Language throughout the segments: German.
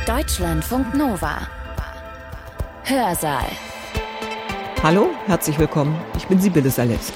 Deutschlandfunk Nova. Hörsaal. Hallo, herzlich willkommen. Ich bin Sibylle Salewski.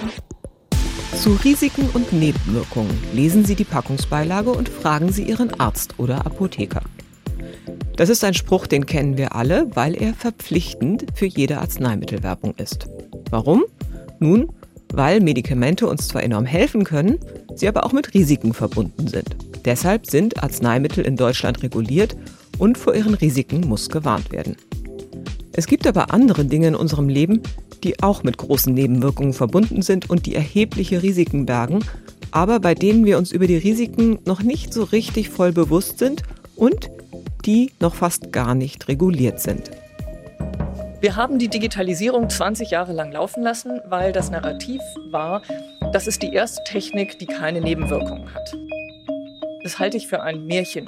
Zu Risiken und Nebenwirkungen lesen Sie die Packungsbeilage und fragen Sie Ihren Arzt oder Apotheker. Das ist ein Spruch, den kennen wir alle, weil er verpflichtend für jede Arzneimittelwerbung ist. Warum? Nun, weil Medikamente uns zwar enorm helfen können, sie aber auch mit Risiken verbunden sind. Deshalb sind Arzneimittel in Deutschland reguliert und vor ihren Risiken muss gewarnt werden. Es gibt aber andere Dinge in unserem Leben, die auch mit großen Nebenwirkungen verbunden sind und die erhebliche Risiken bergen, aber bei denen wir uns über die Risiken noch nicht so richtig voll bewusst sind und die noch fast gar nicht reguliert sind. Wir haben die Digitalisierung 20 Jahre lang laufen lassen, weil das Narrativ war, das ist die erste Technik, die keine Nebenwirkungen hat. Das halte ich für ein Märchen.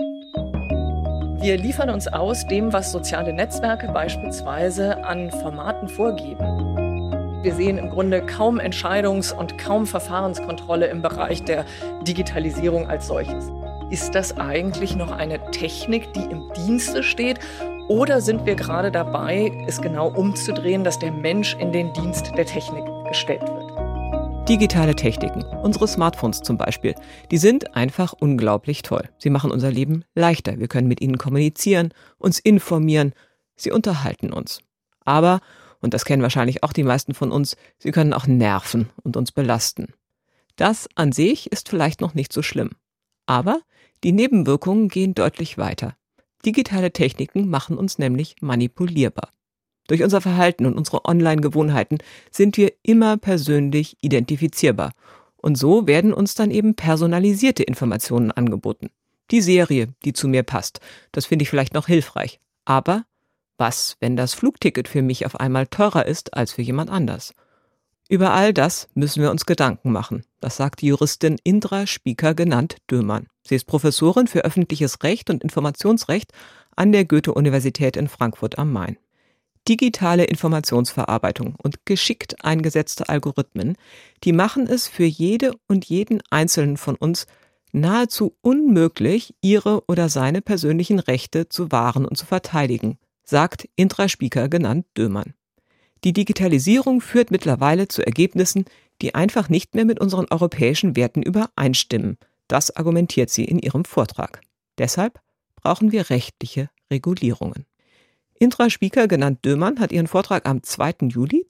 Wir liefern uns aus dem, was soziale Netzwerke beispielsweise an Formaten vorgeben. Wir sehen im Grunde kaum Entscheidungs- und kaum Verfahrenskontrolle im Bereich der Digitalisierung als solches. Ist das eigentlich noch eine Technik, die im Dienste steht? Oder sind wir gerade dabei, es genau umzudrehen, dass der Mensch in den Dienst der Technik gestellt wird? Digitale Techniken, unsere Smartphones zum Beispiel, die sind einfach unglaublich toll. Sie machen unser Leben leichter. Wir können mit ihnen kommunizieren, uns informieren, sie unterhalten uns. Aber, und das kennen wahrscheinlich auch die meisten von uns, sie können auch nerven und uns belasten. Das an sich ist vielleicht noch nicht so schlimm. Aber die Nebenwirkungen gehen deutlich weiter. Digitale Techniken machen uns nämlich manipulierbar. Durch unser Verhalten und unsere Online-Gewohnheiten sind wir immer persönlich identifizierbar. Und so werden uns dann eben personalisierte Informationen angeboten. Die Serie, die zu mir passt, das finde ich vielleicht noch hilfreich. Aber was, wenn das Flugticket für mich auf einmal teurer ist als für jemand anders? Über all das müssen wir uns Gedanken machen. Das sagt die Juristin Indra Spieker, genannt Dömann. Sie ist Professorin für öffentliches Recht und Informationsrecht an der Goethe-Universität in Frankfurt am Main. Digitale Informationsverarbeitung und geschickt eingesetzte Algorithmen, die machen es für jede und jeden Einzelnen von uns nahezu unmöglich, ihre oder seine persönlichen Rechte zu wahren und zu verteidigen, sagt Indra Spieker, genannt Dömann. Die Digitalisierung führt mittlerweile zu Ergebnissen, die einfach nicht mehr mit unseren europäischen Werten übereinstimmen. Das argumentiert sie in ihrem Vortrag. Deshalb brauchen wir rechtliche Regulierungen. Indra Spieker, genannt Dömann, hat ihren Vortrag am 2. Juli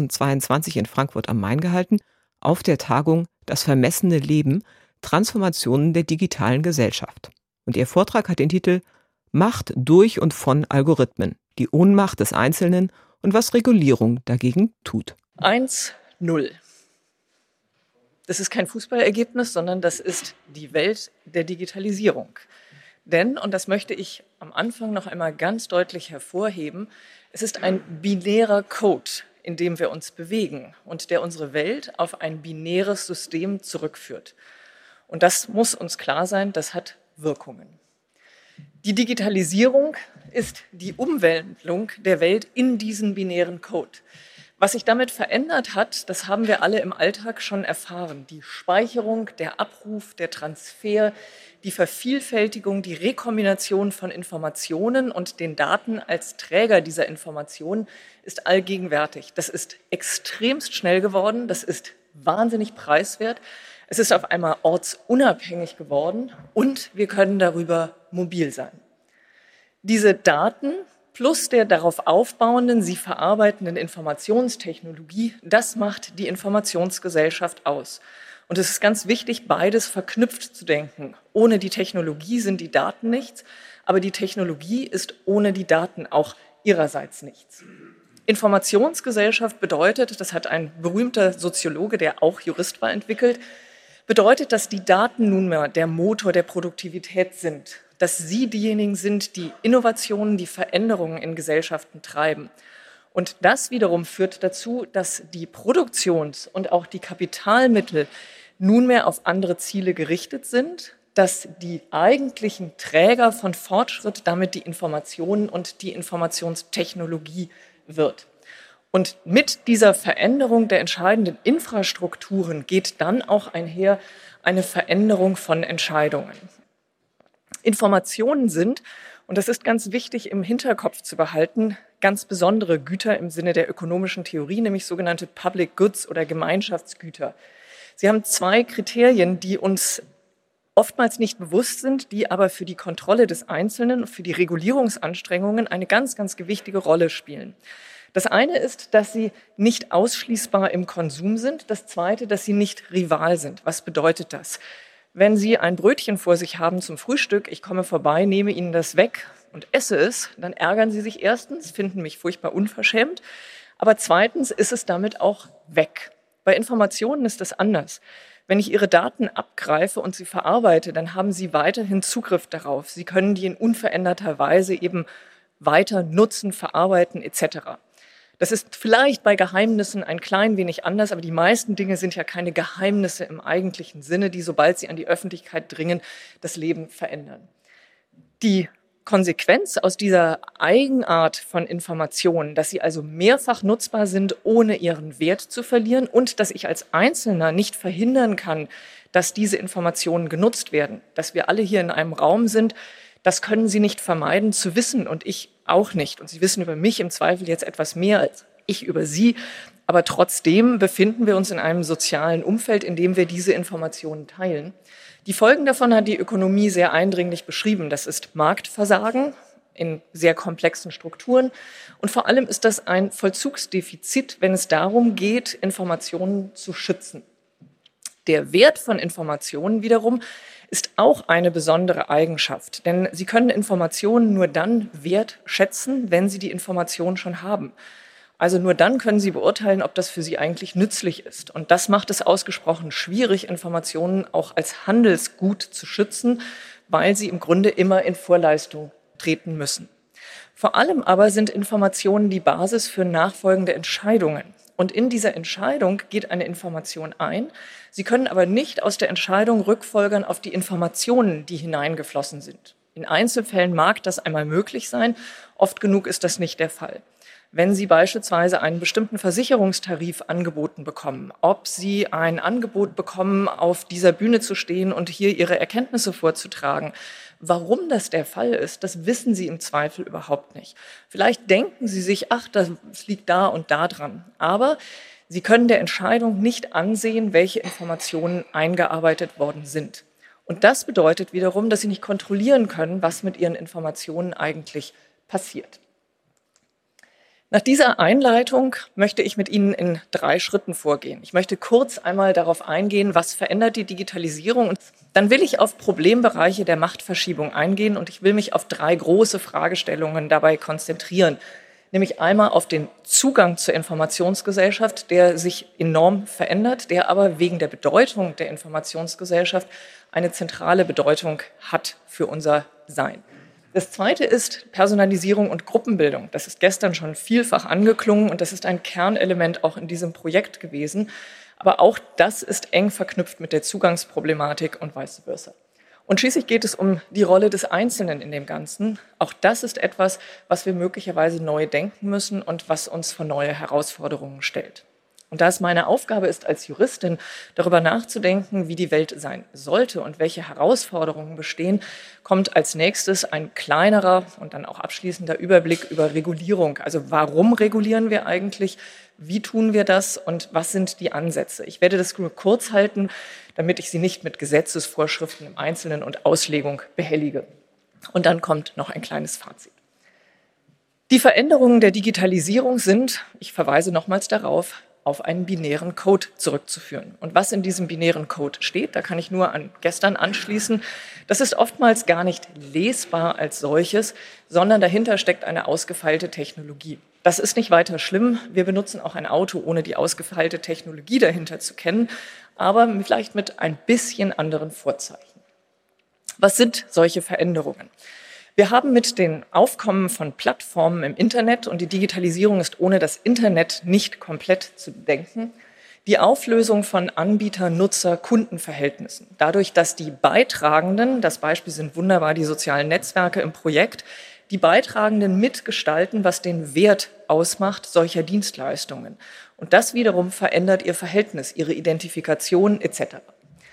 2022 in Frankfurt am Main gehalten, auf der Tagung Das vermessene Leben – Transformationen der digitalen Gesellschaft. Und ihr Vortrag hat den Titel Macht durch und von Algorithmen, die Ohnmacht des Einzelnen und was Regulierung dagegen tut. 1-0. Das ist kein Fußballergebnis, sondern das ist die Welt der Digitalisierung. Denn, und das möchte ich am Anfang noch einmal ganz deutlich hervorheben, es ist ein binärer Code, in dem wir uns bewegen und der unsere Welt auf ein binäres System zurückführt. Und das muss uns klar sein, das hat Wirkungen. Die Digitalisierung ist die Umwandlung der Welt in diesen binären Code. Was sich damit verändert hat, das haben wir alle im Alltag schon erfahren. Die Speicherung, der Abruf, der Transfer, die Vervielfältigung, die Rekombination von Informationen und den Daten als Träger dieser Informationen ist allgegenwärtig. Das ist extremst schnell geworden, das ist wahnsinnig preiswert. Es ist auf einmal ortsunabhängig geworden und wir können darüber mobil sein. Diese Daten plus der darauf aufbauenden, sie verarbeitenden Informationstechnologie, das macht die Informationsgesellschaft aus. Und es ist ganz wichtig, beides verknüpft zu denken. Ohne die Technologie sind die Daten nichts, aber die Technologie ist ohne die Daten auch ihrerseits nichts. Informationsgesellschaft bedeutet, das hat ein berühmter Soziologe, der auch Jurist war, entwickelt, bedeutet, dass die Daten nunmehr der Motor der Produktivität sind. Dass sie diejenigen sind, die Innovationen, die Veränderungen in Gesellschaften treiben. Und das wiederum führt dazu, dass die Produktions- und auch die Kapitalmittel nunmehr auf andere Ziele gerichtet sind, dass die eigentlichen Träger von Fortschritt damit die Informationen und die Informationstechnologie wird. Und mit dieser Veränderung der entscheidenden Infrastrukturen geht dann auch einher eine Veränderung von Entscheidungen. Informationen sind, und das ist ganz wichtig im Hinterkopf zu behalten, ganz besondere Güter im Sinne der ökonomischen Theorie, nämlich sogenannte Public Goods oder Gemeinschaftsgüter. Sie haben zwei Kriterien, die uns oftmals nicht bewusst sind, die aber für die Kontrolle des Einzelnen und für die Regulierungsanstrengungen eine ganz, ganz gewichtige Rolle spielen. Das eine ist, dass sie nicht ausschließbar im Konsum sind. Das zweite, dass sie nicht rival sind. Was bedeutet das? Wenn Sie ein Brötchen vor sich haben zum Frühstück, ich komme vorbei, nehme Ihnen das weg und esse es, dann ärgern Sie sich erstens, finden mich furchtbar unverschämt, aber zweitens ist es damit auch weg. Bei Informationen ist das anders. Wenn ich Ihre Daten abgreife und sie verarbeite, dann haben Sie weiterhin Zugriff darauf. Sie können die in unveränderter Weise eben weiter nutzen, verarbeiten etc. Das ist vielleicht bei Geheimnissen ein klein wenig anders, aber die meisten Dinge sind ja keine Geheimnisse im eigentlichen Sinne, die, sobald sie an die Öffentlichkeit dringen, das Leben verändern. Die Konsequenz aus dieser Eigenart von Informationen, dass sie also mehrfach nutzbar sind, ohne ihren Wert zu verlieren und dass ich als Einzelner nicht verhindern kann, dass diese Informationen genutzt werden, dass wir alle hier in einem Raum sind, das können Sie nicht vermeiden zu wissen und ich auch nicht. Und Sie wissen über mich im Zweifel jetzt etwas mehr als ich über Sie. Aber trotzdem befinden wir uns in einem sozialen Umfeld, in dem wir diese Informationen teilen. Die Folgen davon hat die Ökonomie sehr eindringlich beschrieben. Das ist Marktversagen in sehr komplexen Strukturen. Und vor allem ist das ein Vollzugsdefizit, wenn es darum geht, Informationen zu schützen. Der Wert von Informationen wiederum ist auch eine besondere Eigenschaft, denn Sie können Informationen nur dann wertschätzen, wenn Sie die Information schon haben. Also nur dann können Sie beurteilen, ob das für Sie eigentlich nützlich ist. Und das macht es ausgesprochen schwierig, Informationen auch als Handelsgut zu schützen, weil sie im Grunde immer in Vorleistung treten müssen. Vor allem aber sind Informationen die Basis für nachfolgende Entscheidungen. Und in dieser Entscheidung geht eine Information ein. Sie können aber nicht aus der Entscheidung rückfolgern auf die Informationen, die hineingeflossen sind. In Einzelfällen mag das einmal möglich sein, oft genug ist das nicht der Fall. Wenn Sie beispielsweise einen bestimmten Versicherungstarif angeboten bekommen, ob Sie ein Angebot bekommen, auf dieser Bühne zu stehen und hier Ihre Erkenntnisse vorzutragen, warum das der Fall ist, das wissen Sie im Zweifel überhaupt nicht. Vielleicht denken Sie sich, ach, das liegt da und da dran. Aber Sie können der Entscheidung nicht ansehen, welche Informationen eingearbeitet worden sind. Und das bedeutet wiederum, dass Sie nicht kontrollieren können, was mit Ihren Informationen eigentlich passiert. Nach dieser Einleitung möchte ich mit Ihnen in 3 Schritten vorgehen. Ich möchte kurz einmal darauf eingehen, was verändert die Digitalisierung. Und dann will ich auf Problembereiche der Machtverschiebung eingehen und ich will mich auf 3 große Fragestellungen dabei konzentrieren. Nämlich einmal auf den Zugang zur Informationsgesellschaft, der sich enorm verändert, der aber wegen der Bedeutung der Informationsgesellschaft eine zentrale Bedeutung hat für unser Sein. Das zweite ist Personalisierung und Gruppenbildung. Das ist gestern schon vielfach angeklungen und das ist ein Kernelement auch in diesem Projekt gewesen. Aber auch das ist eng verknüpft mit der Zugangsproblematik und vice versa. Und schließlich geht es um die Rolle des Einzelnen in dem Ganzen. Auch das ist etwas, was wir möglicherweise neu denken müssen und was uns vor neue Herausforderungen stellt. Und da es meine Aufgabe ist, als Juristin darüber nachzudenken, wie die Welt sein sollte und welche Herausforderungen bestehen, kommt als nächstes ein kleinerer und dann auch abschließender Überblick über Regulierung. Also warum regulieren wir eigentlich? Wie tun wir das? Und was sind die Ansätze? Ich werde das nur kurz halten, damit ich Sie nicht mit Gesetzesvorschriften im Einzelnen und Auslegung behellige. Und dann kommt noch ein kleines Fazit. Die Veränderungen der Digitalisierung sind, ich verweise nochmals darauf, auf einen binären Code zurückzuführen. Und was in diesem binären Code steht, da kann ich nur an gestern anschließen, das ist oftmals gar nicht lesbar als solches, sondern dahinter steckt eine ausgefeilte Technologie. Das ist nicht weiter schlimm. Wir benutzen auch ein Auto, ohne die ausgefeilte Technologie dahinter zu kennen, aber vielleicht mit ein bisschen anderen Vorzeichen. Was sind solche Veränderungen? Wir haben mit dem Aufkommen von Plattformen im Internet, und die Digitalisierung ist ohne das Internet nicht komplett zu denken, die Auflösung von Anbieter-Nutzer-Kundenverhältnissen. Dadurch, dass die Beitragenden, das Beispiel sind wunderbar die sozialen Netzwerke im Projekt, die Beitragenden mitgestalten, was den Wert ausmacht solcher Dienstleistungen. Und das wiederum verändert ihr Verhältnis, ihre Identifikation etc.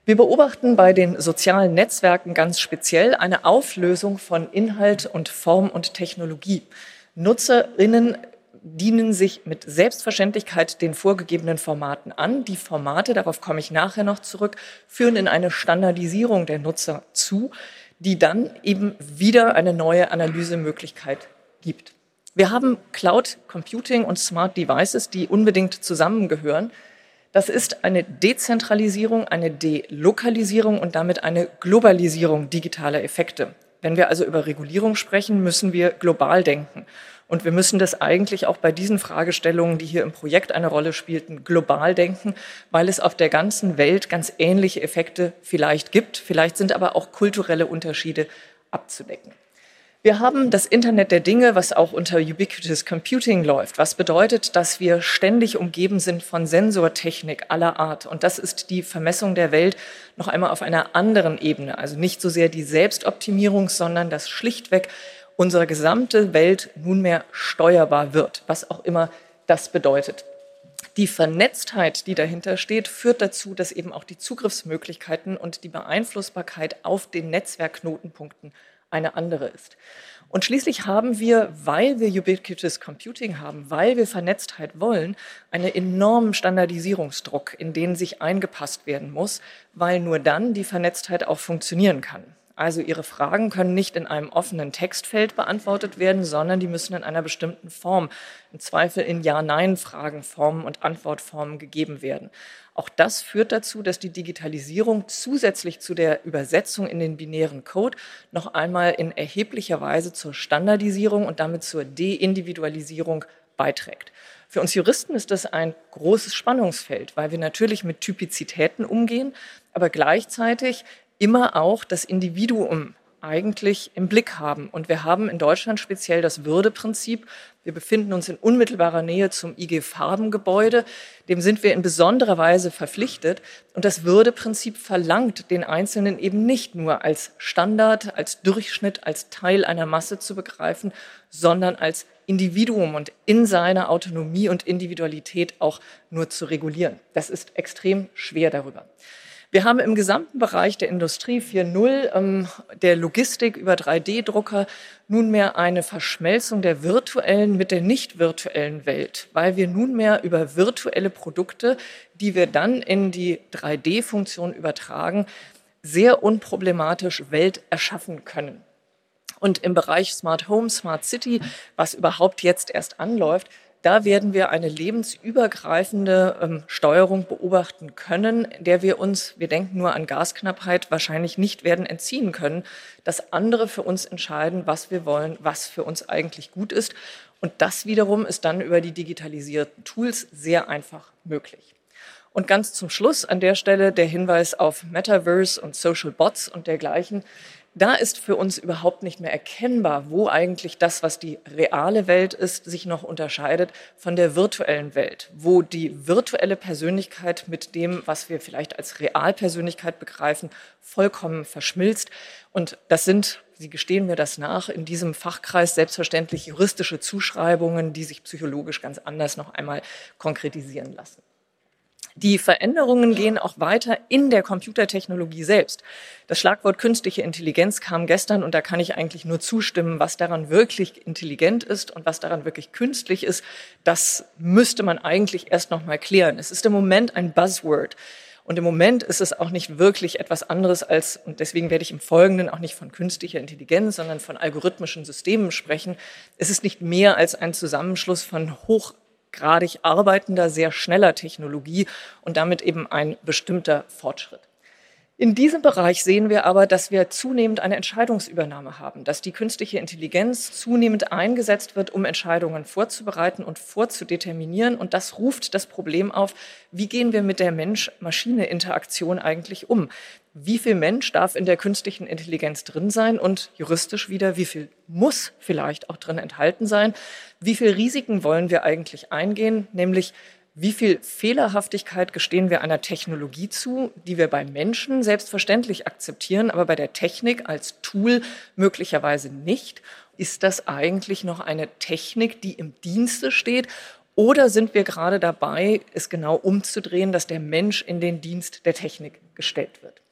Wir beobachten bei den sozialen Netzwerken ganz speziell eine Auflösung von Inhalt und Form und Technologie. NutzerInnen dienen sich mit Selbstverständlichkeit den vorgegebenen Formaten an. Die Formate, darauf komme ich nachher noch zurück, führen in eine Standardisierung der Nutzer zu, die dann eben wieder eine neue Analysemöglichkeit gibt. Wir haben Cloud Computing und Smart Devices, die unbedingt zusammengehören. Das ist eine Dezentralisierung, eine Delokalisierung und damit eine Globalisierung digitaler Effekte. Wenn wir also über Regulierung sprechen, müssen wir global denken. Und wir müssen das eigentlich auch bei diesen Fragestellungen, die hier im Projekt eine Rolle spielten, global denken, weil es auf der ganzen Welt ganz ähnliche Effekte vielleicht gibt. Vielleicht sind aber auch kulturelle Unterschiede abzudecken. Wir haben das Internet der Dinge, was auch unter Ubiquitous Computing läuft, was bedeutet, dass wir ständig umgeben sind von Sensortechnik aller Art. Und das ist die Vermessung der Welt noch einmal auf einer anderen Ebene. Also nicht so sehr die Selbstoptimierung, sondern dass schlichtweg unsere gesamte Welt nunmehr steuerbar wird, was auch immer das bedeutet. Die Vernetztheit, die dahinter steht, führt dazu, dass eben auch die Zugriffsmöglichkeiten und die Beeinflussbarkeit auf den Netzwerkknotenpunkten eine andere ist. Und schließlich haben wir, weil wir Ubiquitous Computing haben, weil wir Vernetztheit wollen, einen enormen Standardisierungsdruck, in den sich eingepasst werden muss, weil nur dann die Vernetztheit auch funktionieren kann. Also Ihre Fragen können nicht in einem offenen Textfeld beantwortet werden, sondern die müssen in einer bestimmten Form, im Zweifel in Ja-Nein-Fragen, Formen und Antwortformen gegeben werden. Auch das führt dazu, dass die Digitalisierung zusätzlich zu der Übersetzung in den binären Code noch einmal in erheblicher Weise zur Standardisierung und damit zur Deindividualisierung beiträgt. Für uns Juristen ist das ein großes Spannungsfeld, weil wir natürlich mit Typizitäten umgehen, aber gleichzeitig immer auch das Individuum eigentlich im Blick haben. Und wir haben in Deutschland speziell das Würdeprinzip. Wir befinden uns in unmittelbarer Nähe zum IG Farben-Gebäude. Dem sind wir in besonderer Weise verpflichtet. Und das Würdeprinzip verlangt, den Einzelnen eben nicht nur als Standard, als Durchschnitt, als Teil einer Masse zu begreifen, sondern als Individuum und in seiner Autonomie und Individualität auch nur zu regulieren. Das ist extrem schwer darüber. Wir haben im gesamten Bereich der Industrie 4.0, der Logistik über 3D-Drucker nunmehr eine Verschmelzung der virtuellen mit der nicht virtuellen Welt, weil wir nunmehr über virtuelle Produkte, die wir dann in die 3D-Funktion übertragen, sehr unproblematisch Welt erschaffen können. Und im Bereich Smart Home, Smart City, was überhaupt jetzt erst anläuft, da werden wir eine lebensübergreifende Steuerung beobachten können, der wir denken nur an Gasknappheit, wahrscheinlich nicht werden entziehen können, dass andere für uns entscheiden, was wir wollen, was für uns eigentlich gut ist. Und das wiederum ist dann über die digitalisierten Tools sehr einfach möglich. Und ganz zum Schluss an der Stelle der Hinweis auf Metaverse und Social Bots und dergleichen. Da ist für uns überhaupt nicht mehr erkennbar, wo eigentlich das, was die reale Welt ist, sich noch unterscheidet von der virtuellen Welt, wo die virtuelle Persönlichkeit mit dem, was wir vielleicht als Realpersönlichkeit begreifen, vollkommen verschmilzt. Und das sind, Sie gestehen mir das nach, in diesem Fachkreis selbstverständlich juristische Zuschreibungen, die sich psychologisch ganz anders noch einmal konkretisieren lassen. Die Veränderungen gehen auch weiter in der Computertechnologie selbst. Das Schlagwort künstliche Intelligenz kam gestern und da kann ich eigentlich nur zustimmen, was daran wirklich intelligent ist und was daran wirklich künstlich ist. Das müsste man eigentlich erst noch mal klären. Es ist im Moment ein Buzzword. Und im Moment ist es auch nicht wirklich etwas anderes als, und deswegen werde ich im Folgenden auch nicht von künstlicher Intelligenz, sondern von algorithmischen Systemen sprechen. Es ist nicht mehr als ein Zusammenschluss von hochgradig arbeitender, sehr schneller Technologie und damit eben ein bestimmter Fortschritt. In diesem Bereich sehen wir aber, dass wir zunehmend eine Entscheidungsübernahme haben, dass die künstliche Intelligenz zunehmend eingesetzt wird, um Entscheidungen vorzubereiten und vorzudeterminieren. Und das ruft das Problem auf, wie gehen wir mit der Mensch-Maschine-Interaktion eigentlich um? Wie viel Mensch darf in der künstlichen Intelligenz drin sein und juristisch wieder, wie viel muss vielleicht auch drin enthalten sein? Wie viel Risiken wollen wir eigentlich eingehen, nämlich wie viel Fehlerhaftigkeit gestehen wir einer Technologie zu, die wir bei Menschen selbstverständlich akzeptieren, aber bei der Technik als Tool möglicherweise nicht? Ist das eigentlich noch eine Technik, die im Dienste steht? Oder sind wir gerade dabei, es genau umzudrehen, dass der Mensch in den Dienst der Technik gestellt wird?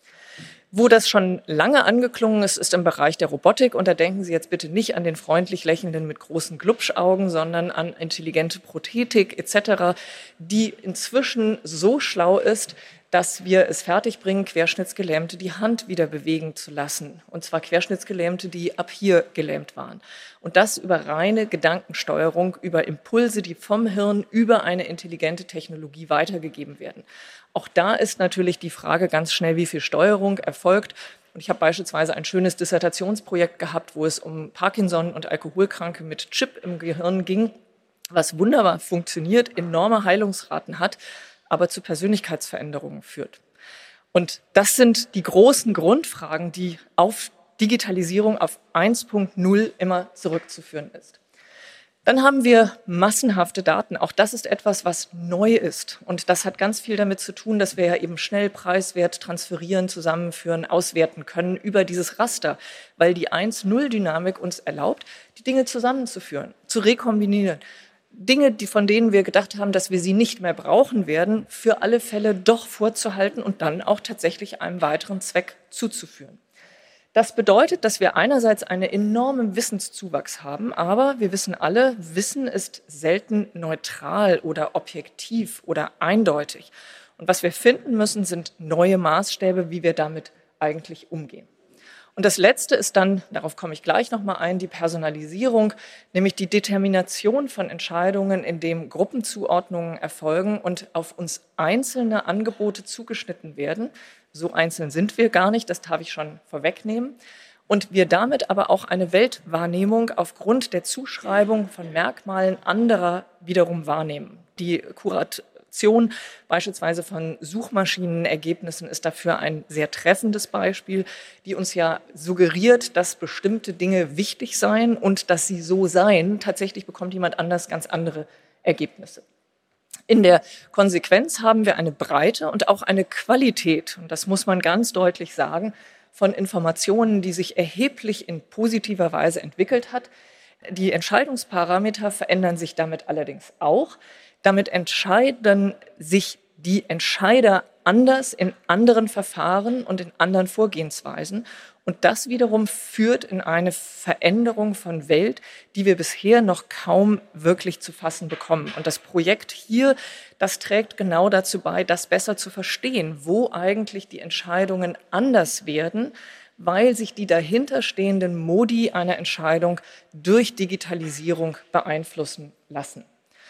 Wo das schon lange angeklungen ist, ist im Bereich der Robotik. Und da denken Sie jetzt bitte nicht an den freundlich Lächelnden mit großen Glubschaugen, sondern an intelligente Prothetik etc., die inzwischen so schlau ist, dass wir es fertigbringen, Querschnittsgelähmte die Hand wieder bewegen zu lassen. Und zwar Querschnittsgelähmte, die ab hier gelähmt waren. Und das über reine Gedankensteuerung, über Impulse, die vom Hirn über eine intelligente Technologie weitergegeben werden. Auch da ist natürlich die Frage ganz schnell, wie viel Steuerung erfolgt. Und ich habe beispielsweise ein schönes Dissertationsprojekt gehabt, wo es um Parkinson und Alkoholkranke mit Chip im Gehirn ging, was wunderbar funktioniert, enorme Heilungsraten hat, aber zu Persönlichkeitsveränderungen führt. Und das sind die großen Grundfragen, die auf Digitalisierung auf 1.0 immer zurückzuführen ist. Dann haben wir massenhafte Daten. Auch das ist etwas, was neu ist. Und das hat ganz viel damit zu tun, dass wir ja eben schnell preiswert transferieren, zusammenführen, auswerten können über dieses Raster, weil die 1-0-Dynamik uns erlaubt, die Dinge zusammenzuführen, zu rekombinieren. Dinge, von denen wir gedacht haben, dass wir sie nicht mehr brauchen werden, für alle Fälle doch vorzuhalten und dann auch tatsächlich einem weiteren Zweck zuzuführen. Das bedeutet, dass wir einerseits einen enormen Wissenszuwachs haben, aber wir wissen alle, Wissen ist selten neutral oder objektiv oder eindeutig. Und was wir finden müssen, sind neue Maßstäbe, wie wir damit eigentlich umgehen. Und das Letzte ist dann, darauf komme ich gleich nochmal ein, die Personalisierung, nämlich die Determination von Entscheidungen, in dem Gruppenzuordnungen erfolgen und auf uns einzelne Angebote zugeschnitten werden. So einzeln sind wir gar nicht, das darf ich schon vorwegnehmen. Und wir damit aber auch eine Weltwahrnehmung aufgrund der Zuschreibung von Merkmalen anderer wiederum wahrnehmen. Die Kuration beispielsweise von Suchmaschinenergebnissen ist dafür ein sehr treffendes Beispiel, die uns ja suggeriert, dass bestimmte Dinge wichtig seien und dass sie so seien. Tatsächlich bekommt jemand anders ganz andere Ergebnisse. In der Konsequenz haben wir eine Breite und auch eine Qualität, und das muss man ganz deutlich sagen, von Informationen, die sich erheblich in positiver Weise entwickelt hat. Die Entscheidungsparameter verändern sich damit allerdings auch. Damit entscheiden sich die Entscheider anders in anderen Verfahren und in anderen Vorgehensweisen. Und das wiederum führt in eine Veränderung von Welt, die wir bisher noch kaum wirklich zu fassen bekommen. Und das Projekt hier, das trägt genau dazu bei, das besser zu verstehen, wo eigentlich die Entscheidungen anders werden, weil sich die dahinterstehenden Modi einer Entscheidung durch Digitalisierung beeinflussen lassen.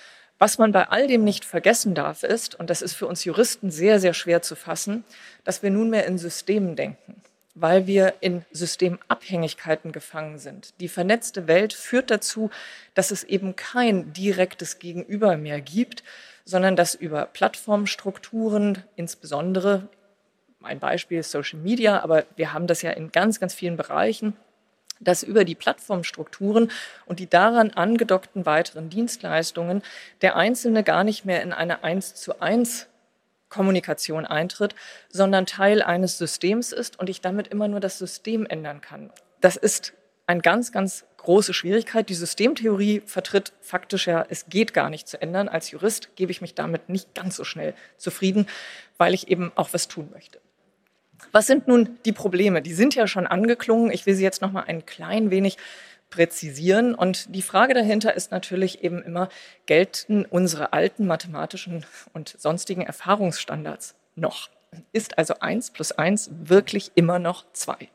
Was man bei all dem nicht vergessen darf, ist, und das ist für uns Juristen sehr, sehr schwer zu fassen, dass wir nunmehr in Systemen denken, weil wir in Systemabhängigkeiten gefangen sind. Die vernetzte Welt führt dazu, dass es eben kein direktes Gegenüber mehr gibt, sondern dass über Plattformstrukturen, insbesondere, ein Beispiel ist Social Media, aber wir haben das ja in ganz, ganz vielen Bereichen, dass über die Plattformstrukturen und die daran angedockten weiteren Dienstleistungen der Einzelne gar nicht mehr in eine 1:1 Kommunikation eintritt, sondern Teil eines Systems ist und ich damit immer nur das System ändern kann. Das ist eine ganz, ganz große Schwierigkeit. Die Systemtheorie vertritt faktisch ja, es geht gar nicht zu ändern. Als Jurist gebe ich mich damit nicht ganz so schnell zufrieden, weil ich eben auch was tun möchte. Was sind nun die Probleme? Die sind ja schon angeklungen. Ich will sie jetzt noch mal ein klein wenig präzisieren. Und die Frage dahinter ist natürlich eben immer, gelten unsere alten mathematischen und sonstigen Erfahrungsstandards noch? Ist also 1 + 1 wirklich immer noch 2?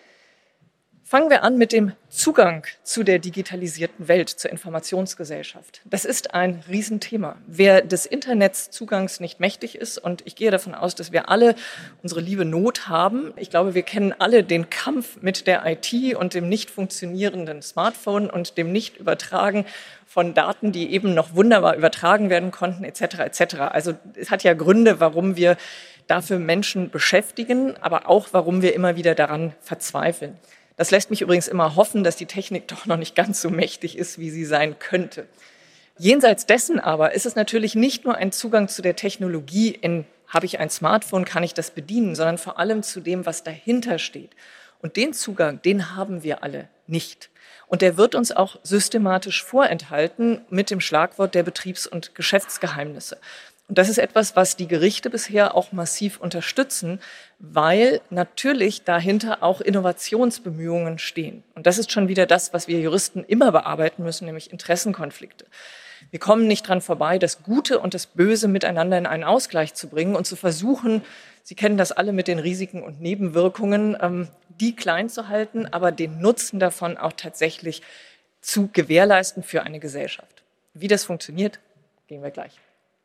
Fangen wir an mit dem Zugang zu der digitalisierten Welt, zur Informationsgesellschaft. Das ist ein Riesenthema. Wer des Internets Zugangs nicht mächtig ist, und ich gehe davon aus, dass wir alle unsere liebe Not haben. Ich glaube, wir kennen alle den Kampf mit der IT und dem nicht funktionierenden Smartphone und dem Nicht-Übertragen von Daten, die eben noch wunderbar übertragen werden konnten, etc. etc. Also es hat ja Gründe, warum wir dafür Menschen beschäftigen, aber auch, warum wir immer wieder daran verzweifeln. Das lässt mich übrigens immer hoffen, dass die Technik doch noch nicht ganz so mächtig ist, wie sie sein könnte. Jenseits dessen aber ist es natürlich nicht nur ein Zugang zu der Technologie, habe ich ein Smartphone, kann ich das bedienen, sondern vor allem zu dem, was dahinter steht. Und den Zugang, den haben wir alle nicht. Und der wird uns auch systematisch vorenthalten mit dem Schlagwort der Betriebs- und Geschäftsgeheimnisse. Und das ist etwas, was die Gerichte bisher auch massiv unterstützen, weil natürlich dahinter auch Innovationsbemühungen stehen. Und das ist schon wieder das, was wir Juristen immer bearbeiten müssen, nämlich Interessenkonflikte. Wir kommen nicht dran vorbei, das Gute und das Böse miteinander in einen Ausgleich zu bringen und zu versuchen, Sie kennen das alle mit den Risiken und Nebenwirkungen, die klein zu halten, aber den Nutzen davon auch tatsächlich zu gewährleisten für eine Gesellschaft. Wie das funktioniert, gehen wir gleich.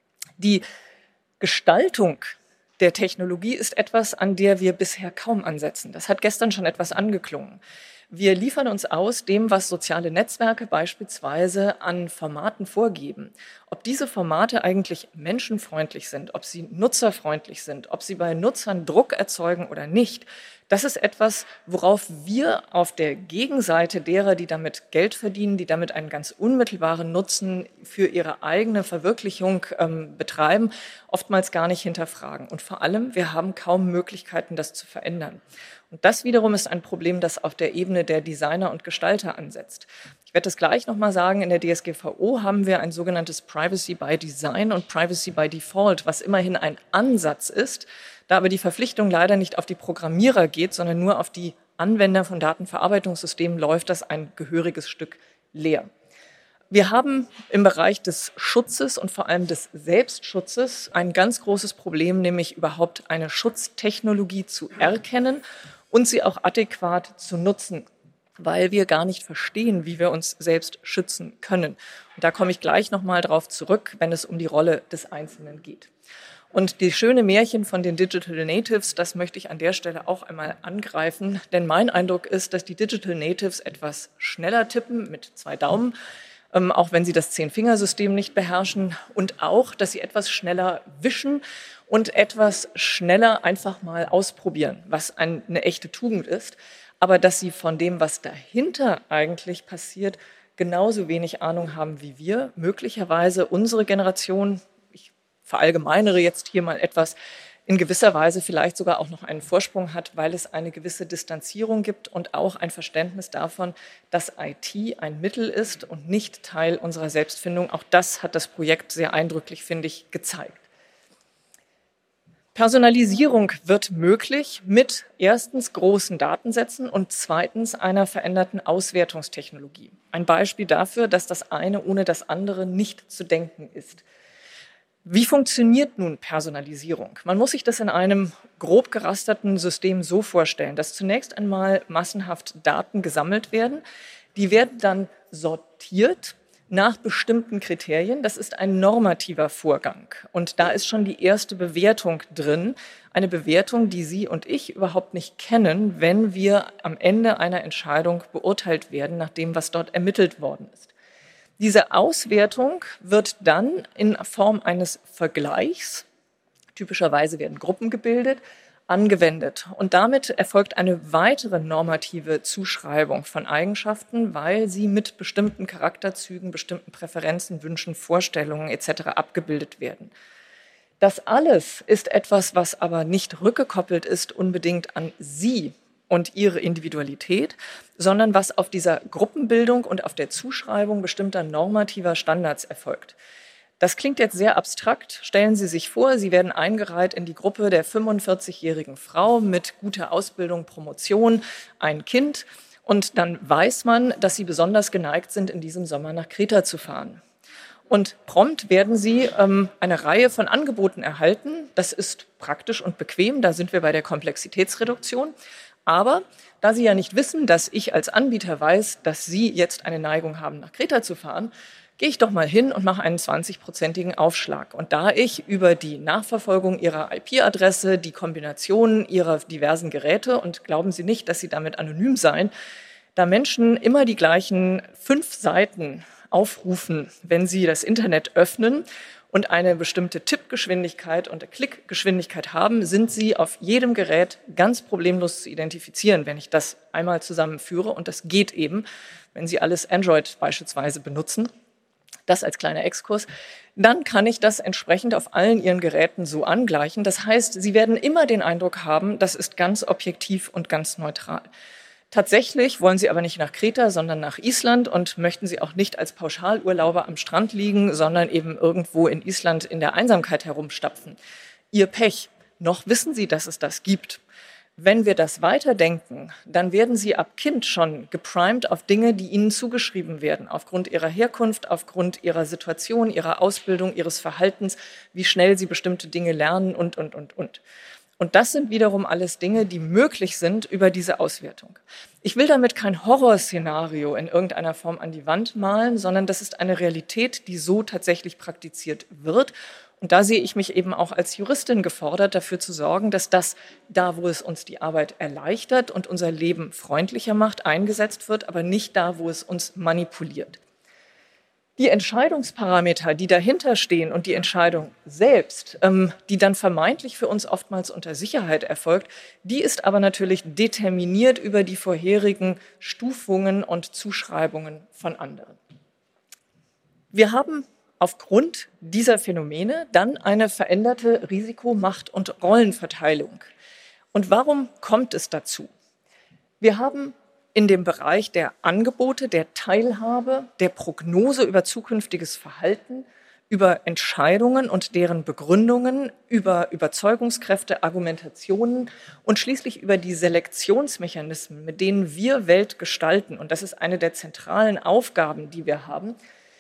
Die Gestaltung der Technologie ist etwas, an der wir bisher kaum ansetzen. Das hat gestern schon etwas angeklungen. Wir liefern uns aus dem, was soziale Netzwerke beispielsweise an Formaten vorgeben. Ob diese Formate eigentlich menschenfreundlich sind, ob sie nutzerfreundlich sind, ob sie bei Nutzern Druck erzeugen oder nicht, das ist etwas, worauf wir auf der Gegenseite derer, die damit Geld verdienen, die damit einen ganz unmittelbaren Nutzen für ihre eigene Verwirklichung betreiben, oftmals gar nicht hinterfragen. Und vor allem, wir haben kaum Möglichkeiten, das zu verändern. Und das wiederum ist ein Problem, das auf der Ebene der Designer und Gestalter ansetzt. Ich werde das gleich nochmal sagen, in der DSGVO haben wir ein sogenanntes Privacy by Design und Privacy by Default, was immerhin ein Ansatz ist, da aber die Verpflichtung leider nicht auf die Programmierer geht, sondern nur auf die Anwender von Datenverarbeitungssystemen, läuft das ein gehöriges Stück leer. Wir haben im Bereich des Schutzes und vor allem des Selbstschutzes ein ganz großes Problem, nämlich überhaupt eine Schutztechnologie zu erkennen und sie auch adäquat zu nutzen, weil wir gar nicht verstehen, wie wir uns selbst schützen können. Und da komme ich gleich nochmal drauf zurück, wenn es um die Rolle des Einzelnen geht. Und die schöne Märchen von den Digital Natives, das möchte ich an der Stelle auch einmal angreifen, denn mein Eindruck ist, dass die Digital Natives etwas schneller tippen mit 2 Daumen, auch wenn sie das 10-Fingersystem nicht beherrschen, und auch, dass sie etwas schneller wischen und etwas schneller einfach mal ausprobieren, was eine echte Tugend ist, aber dass sie von dem, was dahinter eigentlich passiert, genauso wenig Ahnung haben wie wir, möglicherweise unsere Generation, ich verallgemeinere jetzt hier mal etwas, in gewisser Weise vielleicht sogar auch noch einen Vorsprung hat, weil es eine gewisse Distanzierung gibt und auch ein Verständnis davon, dass IT ein Mittel ist und nicht Teil unserer Selbstfindung. Auch das hat das Projekt sehr eindrücklich, finde ich, gezeigt. Personalisierung wird möglich mit erstens großen Datensätzen und zweitens einer veränderten Auswertungstechnologie. Ein Beispiel dafür, dass das eine ohne das andere nicht zu denken ist. Wie funktioniert nun Personalisierung? Man muss sich das in einem grob gerasterten System so vorstellen, dass zunächst einmal massenhaft Daten gesammelt werden. Die werden dann sortiert nach bestimmten Kriterien. Das ist ein normativer Vorgang. Und da ist schon die erste Bewertung drin. Eine Bewertung, die Sie und ich überhaupt nicht kennen, wenn wir am Ende einer Entscheidung beurteilt werden, nach dem, was dort ermittelt worden ist. Diese Auswertung wird dann in Form eines Vergleichs, typischerweise werden Gruppen gebildet, angewendet. Und damit erfolgt eine weitere normative Zuschreibung von Eigenschaften, weil sie mit bestimmten Charakterzügen, bestimmten Präferenzen, Wünschen, Vorstellungen etc. abgebildet werden. Das alles ist etwas, was aber nicht rückgekoppelt ist unbedingt an Sie und ihre Individualität, sondern was auf dieser Gruppenbildung und auf der Zuschreibung bestimmter normativer Standards erfolgt. Das klingt jetzt sehr abstrakt. Stellen Sie sich vor, Sie werden eingereiht in die Gruppe der 45-jährigen Frau mit guter Ausbildung, Promotion, ein Kind, und dann weiß man, dass Sie besonders geneigt sind, in diesem Sommer nach Kreta zu fahren. Und prompt werden Sie eine Reihe von Angeboten erhalten. Das ist praktisch und bequem, da sind wir bei der Komplexitätsreduktion. Aber da Sie ja nicht wissen, dass ich als Anbieter weiß, dass Sie jetzt eine Neigung haben, nach Kreta zu fahren, gehe ich doch mal hin und mache einen 20-prozentigen Aufschlag. Und da ich über die Nachverfolgung Ihrer IP-Adresse, die Kombination Ihrer diversen Geräte, und glauben Sie nicht, dass Sie damit anonym seien, da Menschen immer die gleichen 5 Seiten aufrufen, wenn sie das Internet öffnen und eine bestimmte Tippgeschwindigkeit und Klickgeschwindigkeit haben, sind sie auf jedem Gerät ganz problemlos zu identifizieren, wenn ich das einmal zusammenführe. Und das geht eben, wenn Sie alles Android beispielsweise benutzen. Das als kleiner Exkurs. Dann kann ich das entsprechend auf allen Ihren Geräten so angleichen. Das heißt, Sie werden immer den Eindruck haben, das ist ganz objektiv und ganz neutral. Tatsächlich wollen sie aber nicht nach Kreta, sondern nach Island und möchten sie auch nicht als Pauschalurlauber am Strand liegen, sondern eben irgendwo in Island in der Einsamkeit herumstapfen. Ihr Pech. Noch wissen sie, dass es das gibt. Wenn wir das weiterdenken, dann werden sie ab Kind schon geprimed auf Dinge, die ihnen zugeschrieben werden, aufgrund ihrer Herkunft, aufgrund ihrer Situation, ihrer Ausbildung, ihres Verhaltens, wie schnell sie bestimmte Dinge lernen und. Und das sind wiederum alles Dinge, die möglich sind über diese Auswertung. Ich will damit kein Horrorszenario in irgendeiner Form an die Wand malen, sondern das ist eine Realität, die so tatsächlich praktiziert wird. Und da sehe ich mich eben auch als Juristin gefordert, dafür zu sorgen, dass das, da wo es uns die Arbeit erleichtert und unser Leben freundlicher macht, eingesetzt wird, aber nicht da, wo es uns manipuliert. Die Entscheidungsparameter, die dahinter stehen und die Entscheidung selbst, die dann vermeintlich für uns oftmals unter Sicherheit erfolgt, die ist aber natürlich determiniert über die vorherigen Stufungen und Zuschreibungen von anderen. Wir haben aufgrund dieser Phänomene dann eine veränderte Risiko-, Macht- und Rollenverteilung. Und warum kommt es dazu? Wir haben in dem Bereich der Angebote, der Teilhabe, der Prognose über zukünftiges Verhalten, über Entscheidungen und deren Begründungen, über Überzeugungskräfte, Argumentationen und schließlich über die Selektionsmechanismen, mit denen wir Welt gestalten. Und das ist eine der zentralen Aufgaben, die wir haben.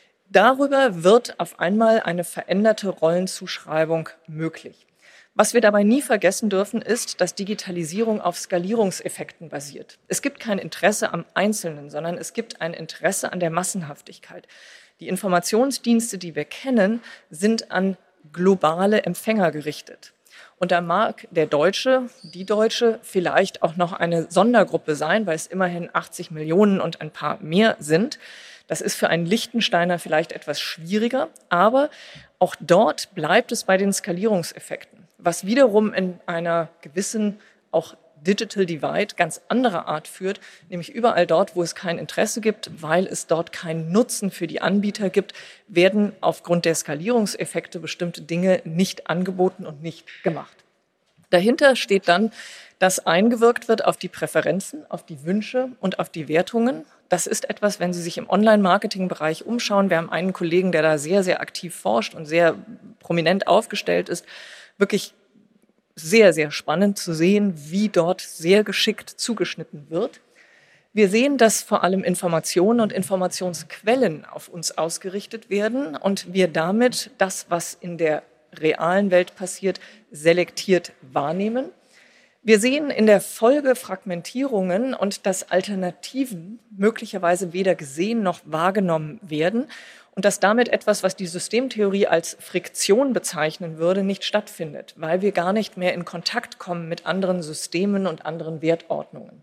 Darüber wird auf einmal eine veränderte Rollenzuschreibung möglich. Was wir dabei nie vergessen dürfen, ist, dass Digitalisierung auf Skalierungseffekten basiert. Es gibt kein Interesse am Einzelnen, sondern es gibt ein Interesse an der Massenhaftigkeit. Die Informationsdienste, die wir kennen, sind an globale Empfänger gerichtet. Und da mag der Deutsche, die Deutsche vielleicht auch noch eine Sondergruppe sein, weil es immerhin 80 Millionen und ein paar mehr sind. Das ist für einen Liechtensteiner vielleicht etwas schwieriger, aber auch dort bleibt es bei den Skalierungseffekten, was wiederum in einer gewissen auch Digital Divide ganz anderer Art führt, nämlich überall dort, wo es kein Interesse gibt, weil es dort keinen Nutzen für die Anbieter gibt, werden aufgrund der Skalierungseffekte bestimmte Dinge nicht angeboten und nicht gemacht. Dahinter steht dann, dass eingewirkt wird auf die Präferenzen, auf die Wünsche und auf die Wertungen. Das ist etwas, wenn Sie sich im Online-Marketing-Bereich umschauen. Wir haben einen Kollegen, der da sehr, sehr aktiv forscht und sehr prominent aufgestellt ist. Wirklich sehr, sehr spannend zu sehen, wie dort sehr geschickt zugeschnitten wird. Wir sehen, dass vor allem Informationen und Informationsquellen auf uns ausgerichtet werden und wir damit das, was in der realen Welt passiert, selektiert wahrnehmen. Wir sehen in der Folge Fragmentierungen und dass Alternativen möglicherweise weder gesehen noch wahrgenommen werden und dass damit etwas, was die Systemtheorie als Friktion bezeichnen würde, nicht stattfindet, weil wir gar nicht mehr in Kontakt kommen mit anderen Systemen und anderen Wertordnungen.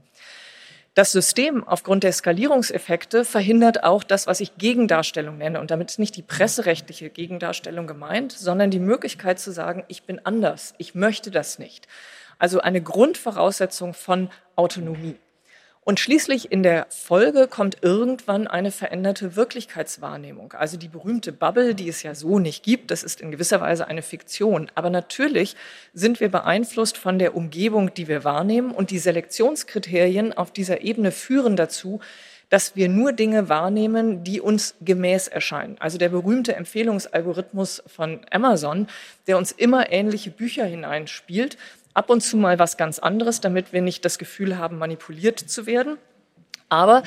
Das System aufgrund der Skalierungseffekte verhindert auch das, was ich Gegendarstellung nenne. Und damit ist nicht die presserechtliche Gegendarstellung gemeint, sondern die Möglichkeit zu sagen, ich bin anders, ich möchte das nicht. Also eine Grundvoraussetzung von Autonomie. Und schließlich in der Folge kommt irgendwann eine veränderte Wirklichkeitswahrnehmung. Also die berühmte Bubble, die es ja so nicht gibt, das ist in gewisser Weise eine Fiktion. Aber natürlich sind wir beeinflusst von der Umgebung, die wir wahrnehmen. Und die Selektionskriterien auf dieser Ebene führen dazu, dass wir nur Dinge wahrnehmen, die uns gemäß erscheinen. Also der berühmte Empfehlungsalgorithmus von Amazon, der uns immer ähnliche Bücher hineinspielt, ab und zu mal was ganz anderes, damit wir nicht das Gefühl haben, manipuliert zu werden. Aber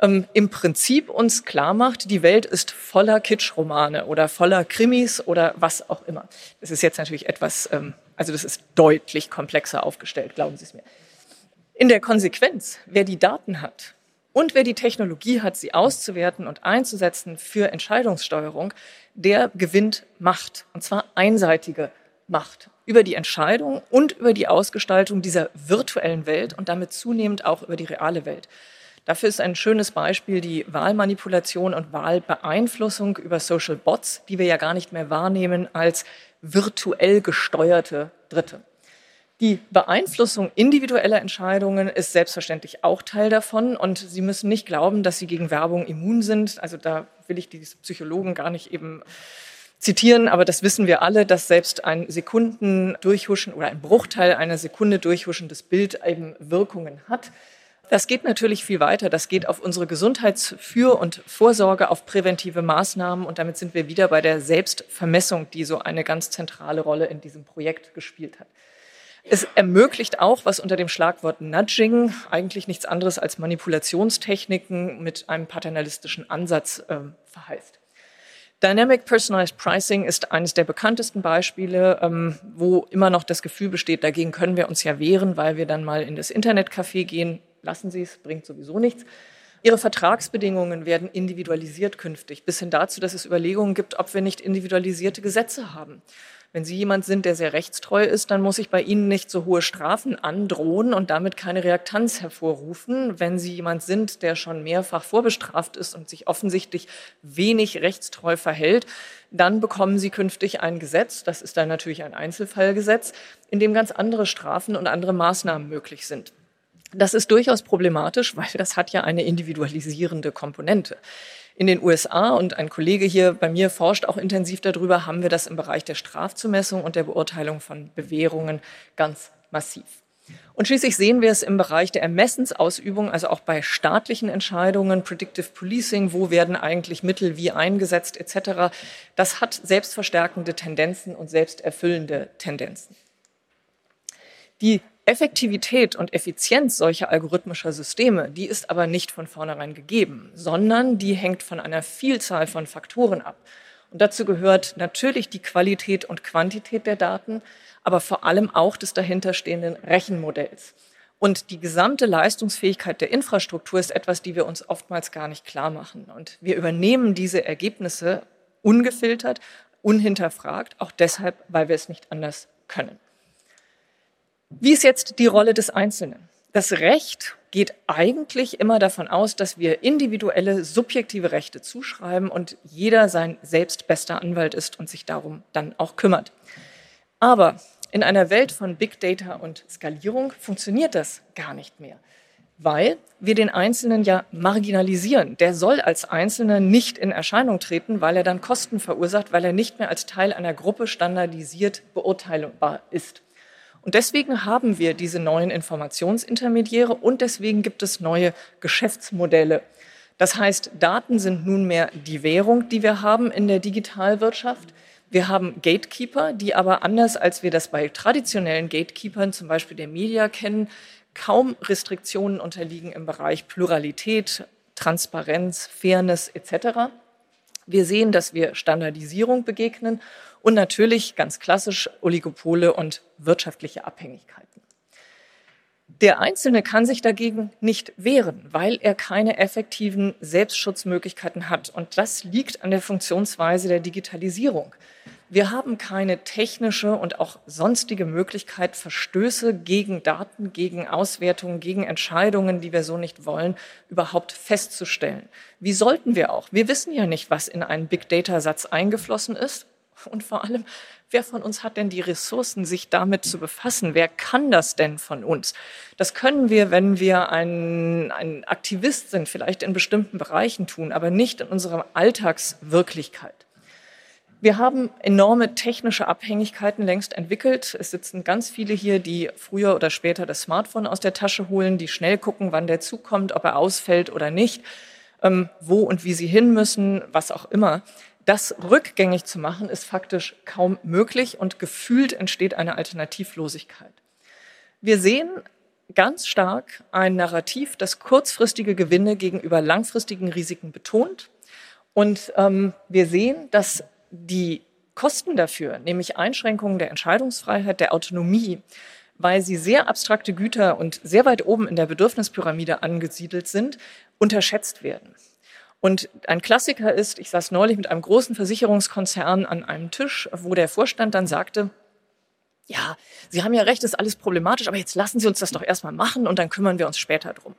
im Prinzip uns klar macht, die Welt ist voller Kitschromane oder voller Krimis oder was auch immer. Das ist jetzt natürlich etwas, also das ist deutlich komplexer aufgestellt, glauben Sie es mir. In der Konsequenz, wer die Daten hat und wer die Technologie hat, sie auszuwerten und einzusetzen für Entscheidungssteuerung, der gewinnt Macht, und zwar einseitige Macht über die Entscheidung und über die Ausgestaltung dieser virtuellen Welt und damit zunehmend auch über die reale Welt. Dafür ist ein schönes Beispiel die Wahlmanipulation und Wahlbeeinflussung über Social Bots, die wir ja gar nicht mehr wahrnehmen als virtuell gesteuerte Dritte. Die Beeinflussung individueller Entscheidungen ist selbstverständlich auch Teil davon und Sie müssen nicht glauben, dass Sie gegen Werbung immun sind. Also da will ich die Psychologen gar nicht eben zitieren, aber das wissen wir alle, dass selbst ein Sekundendurchhuschen oder ein Bruchteil einer Sekunde durchhuschendes Bild eben Wirkungen hat. Das geht natürlich viel weiter. Das geht auf unsere Gesundheitsfür- und Vorsorge, auf präventive Maßnahmen. Und damit sind wir wieder bei der Selbstvermessung, die so eine ganz zentrale Rolle in diesem Projekt gespielt hat. Es ermöglicht auch, was unter dem Schlagwort Nudging, eigentlich nichts anderes als Manipulationstechniken mit einem paternalistischen Ansatz verheißt. Dynamic Personalized Pricing ist eines der bekanntesten Beispiele, wo immer noch das Gefühl besteht, dagegen können wir uns ja wehren, weil wir dann mal in das Internetcafé gehen. Lassen Sie es, bringt sowieso nichts. Ihre Vertragsbedingungen werden individualisiert künftig, bis hin dazu, dass es Überlegungen gibt, ob wir nicht individualisierte Gesetze haben. Wenn Sie jemand sind, der sehr rechtstreu ist, dann muss ich bei Ihnen nicht so hohe Strafen androhen und damit keine Reaktanz hervorrufen. Wenn Sie jemand sind, der schon mehrfach vorbestraft ist und sich offensichtlich wenig rechtstreu verhält, dann bekommen Sie künftig ein Gesetz, das ist dann natürlich ein Einzelfallgesetz, in dem ganz andere Strafen und andere Maßnahmen möglich sind. Das ist durchaus problematisch, weil das hat ja eine individualisierende Komponente. In den USA, und ein Kollege hier bei mir forscht auch intensiv darüber, haben wir das im Bereich der Strafzumessung und der Beurteilung von Bewährungen ganz massiv. Und schließlich sehen wir es im Bereich der Ermessensausübung, also auch bei staatlichen Entscheidungen, Predictive Policing, wo werden eigentlich Mittel wie eingesetzt etc. Das hat selbstverstärkende Tendenzen und selbsterfüllende Tendenzen. Die Effektivität und Effizienz solcher algorithmischer Systeme, die ist aber nicht von vornherein gegeben, sondern die hängt von einer Vielzahl von Faktoren ab. Und dazu gehört natürlich die Qualität und Quantität der Daten, aber vor allem auch des dahinterstehenden Rechenmodells. Und die gesamte Leistungsfähigkeit der Infrastruktur ist etwas, die wir uns oftmals gar nicht klar machen. Und wir übernehmen diese Ergebnisse ungefiltert, unhinterfragt, auch deshalb, weil wir es nicht anders können. Wie ist jetzt die Rolle des Einzelnen? Das Recht geht eigentlich immer davon aus, dass wir individuelle, subjektive Rechte zuschreiben und jeder sein selbst bester Anwalt ist und sich darum dann auch kümmert. Aber in einer Welt von Big Data und Skalierung funktioniert das gar nicht mehr, weil wir den Einzelnen ja marginalisieren. Der soll als Einzelner nicht in Erscheinung treten, weil er dann Kosten verursacht, weil er nicht mehr als Teil einer Gruppe standardisiert beurteilbar ist. Und deswegen haben wir diese neuen Informationsintermediäre und deswegen gibt es neue Geschäftsmodelle. Das heißt, Daten sind nunmehr die Währung, die wir haben in der Digitalwirtschaft. Wir haben Gatekeeper, die aber anders als wir das bei traditionellen Gatekeepern, zum Beispiel der Media, kennen, kaum Restriktionen unterliegen im Bereich Pluralität, Transparenz, Fairness etc. Wir sehen, dass wir Standardisierung begegnen und natürlich ganz klassisch Oligopole und wirtschaftliche Abhängigkeiten. Der Einzelne kann sich dagegen nicht wehren, weil er keine effektiven Selbstschutzmöglichkeiten hat. Und das liegt an der Funktionsweise der Digitalisierung. Wir haben keine technische und auch sonstige Möglichkeit, Verstöße gegen Daten, gegen Auswertungen, gegen Entscheidungen, die wir so nicht wollen, überhaupt festzustellen. Wie sollten wir auch? Wir wissen ja nicht, was in einen Big-Data-Satz eingeflossen ist. Und vor allem, wer von uns hat denn die Ressourcen, sich damit zu befassen? Wer kann das denn von uns? Das können wir, wenn wir ein Aktivist sind, vielleicht in bestimmten Bereichen tun, aber nicht in unserer Alltagswirklichkeit. Wir haben enorme technische Abhängigkeiten längst entwickelt. Es sitzen ganz viele hier, die früher oder später das Smartphone aus der Tasche holen, die schnell gucken, wann der Zug kommt, ob er ausfällt oder nicht, wo und wie sie hin müssen, was auch immer. Das rückgängig zu machen, ist faktisch kaum möglich und gefühlt entsteht eine Alternativlosigkeit. Wir sehen ganz stark ein Narrativ, das kurzfristige Gewinne gegenüber langfristigen Risiken betont. Und wir sehen, dass die Kosten dafür, nämlich Einschränkungen der Entscheidungsfreiheit, der Autonomie, weil sie sehr abstrakte Güter und sehr weit oben in der Bedürfnispyramide angesiedelt sind, unterschätzt werden. Und ein Klassiker ist, ich saß neulich mit einem großen Versicherungskonzern an einem Tisch, wo der Vorstand dann sagte, ja, Sie haben ja recht, ist alles problematisch, aber jetzt lassen Sie uns das doch erstmal machen und dann kümmern wir uns später drum.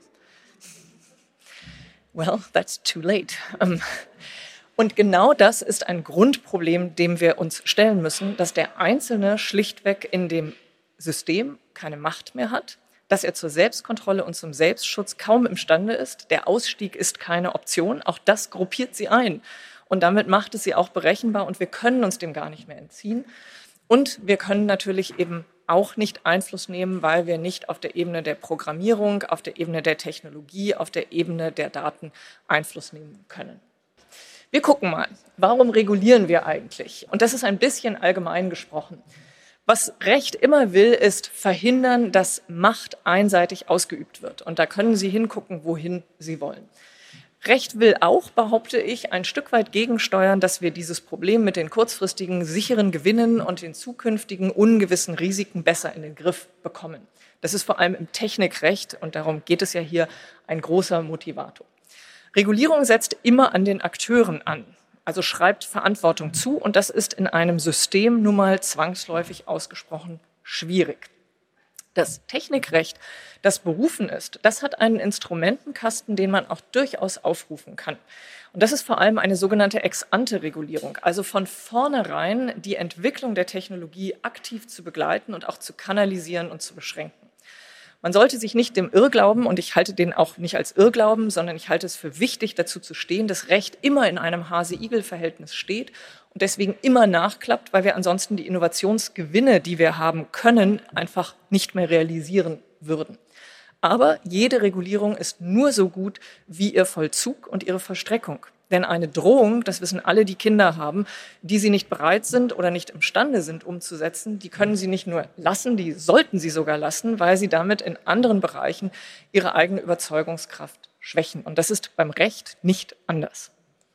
Well, that's too late. Und genau das ist ein Grundproblem, dem wir uns stellen müssen, dass der Einzelne schlichtweg in dem System keine Macht mehr hat, dass er zur Selbstkontrolle und zum Selbstschutz kaum imstande ist. Der Ausstieg ist keine Option. Auch das gruppiert sie ein. Und damit macht es sie auch berechenbar und wir können uns dem gar nicht mehr entziehen. Und wir können natürlich eben auch nicht Einfluss nehmen, weil wir nicht auf der Ebene der Programmierung, auf der Ebene der Technologie, auf der Ebene der Daten Einfluss nehmen können. Wir gucken mal, warum regulieren wir eigentlich? Und das ist ein bisschen allgemein gesprochen. Was Recht immer will, ist verhindern, dass Macht einseitig ausgeübt wird. Und da können Sie hingucken, wohin Sie wollen. Recht will auch, behaupte ich, ein Stück weit gegensteuern, dass wir dieses Problem mit den kurzfristigen sicheren Gewinnen und den zukünftigen ungewissen Risiken besser in den Griff bekommen. Das ist vor allem im Technikrecht, und darum geht es ja hier, ein großer Motivator. Regulierung setzt immer an den Akteuren an, also schreibt Verantwortung zu, und das ist in einem System nun mal zwangsläufig ausgesprochen schwierig. Das Technikrecht, das berufen ist, das hat einen Instrumentenkasten, den man auch durchaus aufrufen kann. Und das ist vor allem eine sogenannte Ex-ante-Regulierung, also von vornherein die Entwicklung der Technologie aktiv zu begleiten und auch zu kanalisieren und zu beschränken. Man sollte sich nicht dem Irrglauben, und ich halte den auch nicht als Irrglauben, sondern ich halte es für wichtig, dazu zu stehen, dass Recht immer in einem Hase-Igel-Verhältnis steht und deswegen immer nachklappt, weil wir ansonsten die Innovationsgewinne, die wir haben können, einfach nicht mehr realisieren würden. Aber jede Regulierung ist nur so gut wie ihr Vollzug und ihre Vollstreckung. Denn eine Drohung, das wissen alle, die Kinder haben, die sie nicht bereit sind oder nicht imstande sind umzusetzen, die können sie nicht nur lassen, die sollten sie sogar lassen, weil sie damit in anderen Bereichen ihre eigene Überzeugungskraft schwächen. Und das ist beim Recht nicht anders.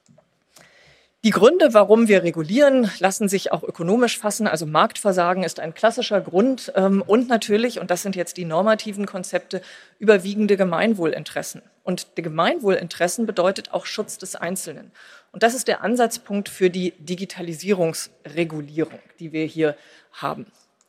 Die Gründe, warum wir regulieren, lassen sich auch ökonomisch fassen. Also Marktversagen ist ein klassischer Grund und natürlich, und das sind jetzt die normativen Konzepte, überwiegende Gemeinwohlinteressen. Und die Gemeinwohlinteressen bedeutet auch Schutz des Einzelnen. Und das ist der Ansatzpunkt für die Digitalisierungsregulierung, die wir hier haben.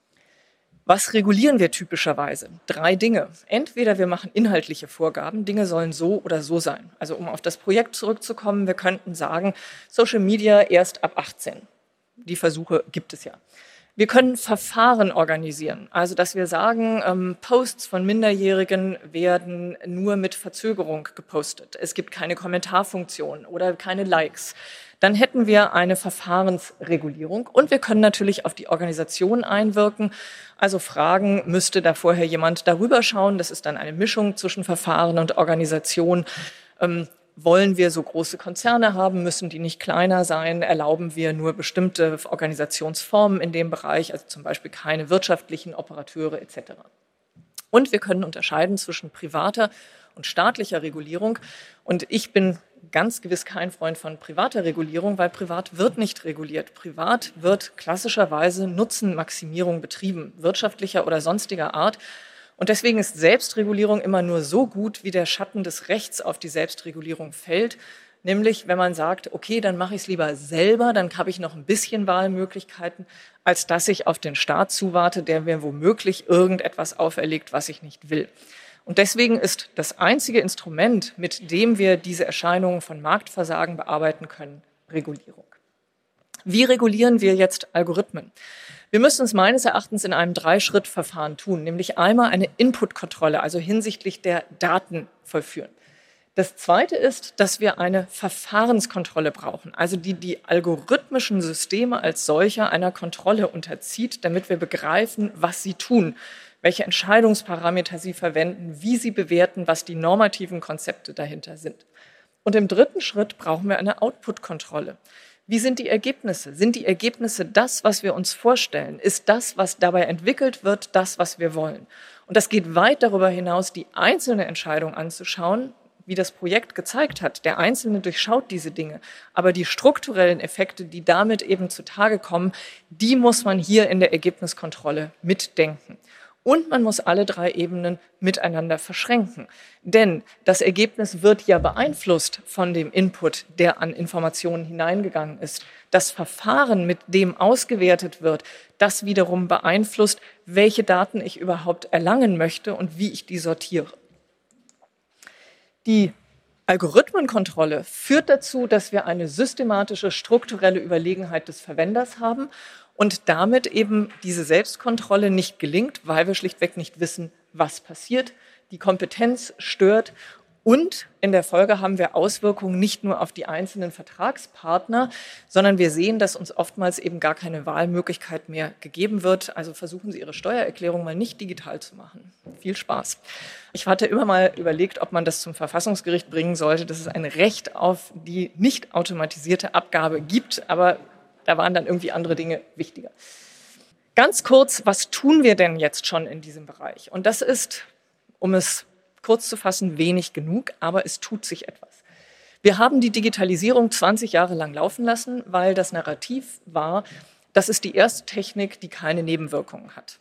Was regulieren wir typischerweise? 3 Dinge. Entweder wir machen inhaltliche Vorgaben, Dinge sollen so oder so sein. Also um auf das Projekt zurückzukommen, wir könnten sagen, Social Media erst ab 18. Die Versuche gibt es ja. Wir können Verfahren organisieren, also dass wir sagen, Posts von Minderjährigen werden nur mit Verzögerung gepostet. Es gibt keine Kommentarfunktion oder keine Likes. Dann hätten wir eine Verfahrensregulierung und wir können natürlich auf die Organisation einwirken. Also fragen, müsste da vorher jemand darüber schauen? Das ist dann eine Mischung zwischen Verfahren und Organisation. Wollen wir so große Konzerne haben? Müssen die nicht kleiner sein? Erlauben wir nur bestimmte Organisationsformen in dem Bereich, also zum Beispiel keine wirtschaftlichen Operateure etc. Und wir können unterscheiden zwischen privater und staatlicher Regulierung. Und ich bin ganz gewiss kein Freund von privater Regulierung, weil privat wird nicht reguliert. Privat wird klassischerweise Nutzenmaximierung betrieben, wirtschaftlicher oder sonstiger Art. Und deswegen ist Selbstregulierung immer nur so gut, wie der Schatten des Rechts auf die Selbstregulierung fällt. Nämlich, wenn man sagt, okay, dann mache ich es lieber selber, dann habe ich noch ein bisschen Wahlmöglichkeiten, als dass ich auf den Staat zuwarte, der mir womöglich irgendetwas auferlegt, was ich nicht will. Und deswegen ist das einzige Instrument, mit dem wir diese Erscheinungen von Marktversagen bearbeiten können, Regulierung. Wie regulieren wir jetzt Algorithmen? Wir müssen es meines Erachtens in einem 3-Schritt-Verfahren tun, nämlich einmal eine Input-Kontrolle, also hinsichtlich der Daten vollführen. Das Zweite ist, dass wir eine Verfahrenskontrolle brauchen, also die algorithmischen Systeme als solcher einer Kontrolle unterzieht, damit wir begreifen, was sie tun, welche Entscheidungsparameter sie verwenden, wie sie bewerten, was die normativen Konzepte dahinter sind. Und im 3. Schritt brauchen wir eine Output-Kontrolle. Wie sind die Ergebnisse? Sind die Ergebnisse das, was wir uns vorstellen? Ist das, was dabei entwickelt wird, das, was wir wollen? Und das geht weit darüber hinaus, die einzelne Entscheidung anzuschauen, wie das Projekt gezeigt hat. Der Einzelne durchschaut diese Dinge. Aber die strukturellen Effekte, die damit eben zutage kommen, die muss man hier in der Ergebniskontrolle mitdenken. Und man muss alle 3 Ebenen miteinander verschränken. Denn das Ergebnis wird ja beeinflusst von dem Input, der an Informationen hineingegangen ist. Das Verfahren, mit dem ausgewertet wird, das wiederum beeinflusst, welche Daten ich überhaupt erlangen möchte und wie ich die sortiere. Die Algorithmenkontrolle führt dazu, dass wir eine systematische, strukturelle Überlegenheit des Verwenders haben und damit eben diese Selbstkontrolle nicht gelingt, weil wir schlichtweg nicht wissen, was passiert. Die Kompetenz stört Und in der Folge haben wir Auswirkungen nicht nur auf die einzelnen Vertragspartner, sondern wir sehen, dass uns oftmals eben gar keine Wahlmöglichkeit mehr gegeben wird. Also versuchen Sie Ihre Steuererklärung mal nicht digital zu machen. Viel Spaß. Ich hatte immer mal überlegt, ob man das zum Verfassungsgericht bringen sollte, dass es ein Recht auf die nicht automatisierte Abgabe gibt, aber da waren dann irgendwie andere Dinge wichtiger. Ganz kurz, was tun wir denn jetzt schon in diesem Bereich? Und das ist, um es kurz zu fassen, wenig genug, aber es tut sich etwas. Wir haben die Digitalisierung 20 Jahre lang laufen lassen, weil das Narrativ war, das ist die erste Technik, die keine Nebenwirkungen hat.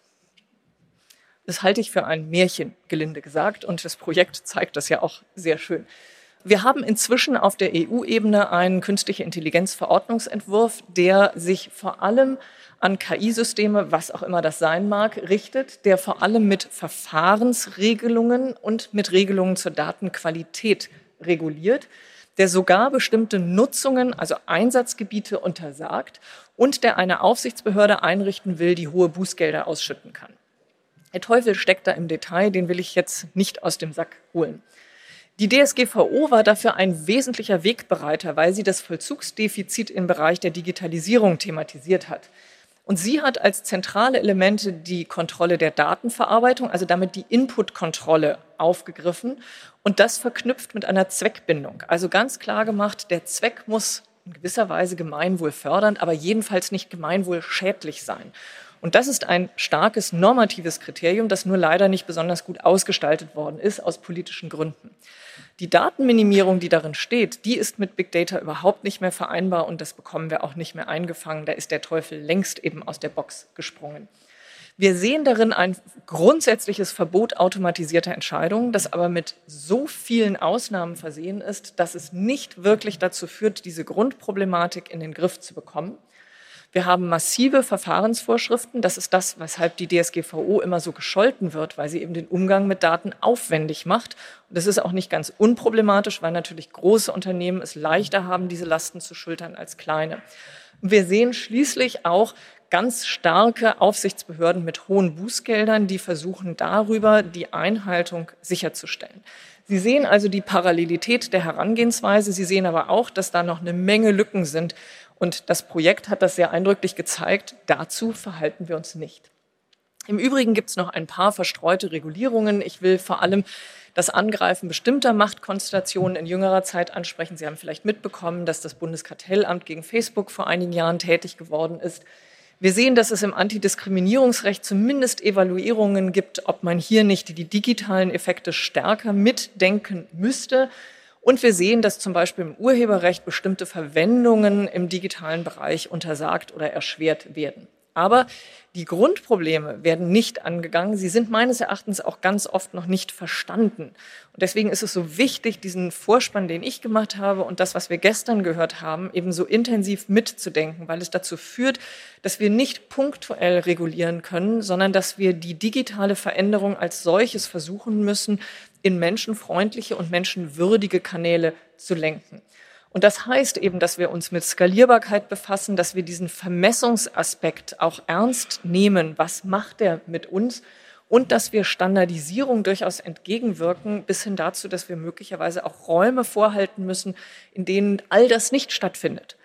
Das halte ich für ein Märchen, gelinde gesagt, und das Projekt zeigt das ja auch sehr schön. Wir haben inzwischen auf der EU-Ebene einen künstliche Intelligenz-Verordnungsentwurf, der sich vor allem an KI-Systeme, was auch immer das sein mag, richtet, der vor allem mit Verfahrensregelungen und mit Regelungen zur Datenqualität reguliert, der sogar bestimmte Nutzungen, also Einsatzgebiete untersagt und der eine Aufsichtsbehörde einrichten will, die hohe Bußgelder ausschütten kann. Der Teufel steckt da im Detail, den will ich jetzt nicht aus dem Sack holen. Die DSGVO war dafür ein wesentlicher Wegbereiter, weil sie das Vollzugsdefizit im Bereich der Digitalisierung thematisiert hat. Und sie hat als zentrale Elemente die Kontrolle der Datenverarbeitung, also damit die Inputkontrolle aufgegriffen und das verknüpft mit einer Zweckbindung. Also ganz klar gemacht, der Zweck muss in gewisser Weise gemeinwohlfördernd, aber jedenfalls nicht gemeinwohlschädlich sein. Und das ist ein starkes normatives Kriterium, das nur leider nicht besonders gut ausgestaltet worden ist aus politischen Gründen. Die Datenminimierung, die darin steht, die ist mit Big Data überhaupt nicht mehr vereinbar und das bekommen wir auch nicht mehr eingefangen. Da ist der Teufel längst eben aus der Box gesprungen. Wir sehen darin ein grundsätzliches Verbot automatisierter Entscheidungen, das aber mit so vielen Ausnahmen versehen ist, dass es nicht wirklich dazu führt, diese Grundproblematik in den Griff zu bekommen. Wir haben massive Verfahrensvorschriften. Das ist das, weshalb die DSGVO immer so gescholten wird, weil sie eben den Umgang mit Daten aufwendig macht. Und das ist auch nicht ganz unproblematisch, weil natürlich große Unternehmen es leichter haben, diese Lasten zu schultern als kleine. Und wir sehen schließlich auch ganz starke Aufsichtsbehörden mit hohen Bußgeldern, die versuchen darüber die Einhaltung sicherzustellen. Sie sehen also die Parallelität der Herangehensweise. Sie sehen aber auch, dass da noch eine Menge Lücken sind. Und das Projekt hat das sehr eindrücklich gezeigt. Dazu verhalten wir uns nicht. Im Übrigen gibt es noch ein paar verstreute Regulierungen. Ich will vor allem das Angreifen bestimmter Machtkonstellationen in jüngerer Zeit ansprechen. Sie haben vielleicht mitbekommen, dass das Bundeskartellamt gegen Facebook vor einigen Jahren tätig geworden ist. Wir sehen, dass es im Antidiskriminierungsrecht zumindest Evaluierungen gibt, ob man hier nicht die digitalen Effekte stärker mitdenken müsste. Und wir sehen, dass zum Beispiel im Urheberrecht bestimmte Verwendungen im digitalen Bereich untersagt oder erschwert werden. Aber die Grundprobleme werden nicht angegangen. Sie sind meines Erachtens auch ganz oft noch nicht verstanden. Und deswegen ist es so wichtig, diesen Vorspann, den ich gemacht habe und das, was wir gestern gehört haben, eben so intensiv mitzudenken, weil es dazu führt, dass wir nicht punktuell regulieren können, sondern dass wir die digitale Veränderung als solches versuchen müssen, in menschenfreundliche und menschenwürdige Kanäle zu lenken. Und das heißt eben, dass wir uns mit Skalierbarkeit befassen, dass wir diesen Vermessungsaspekt auch ernst nehmen. Was macht der mit uns? Und dass wir Standardisierung durchaus entgegenwirken, bis hin dazu, dass wir möglicherweise auch Räume vorhalten müssen, in denen all das nicht stattfindet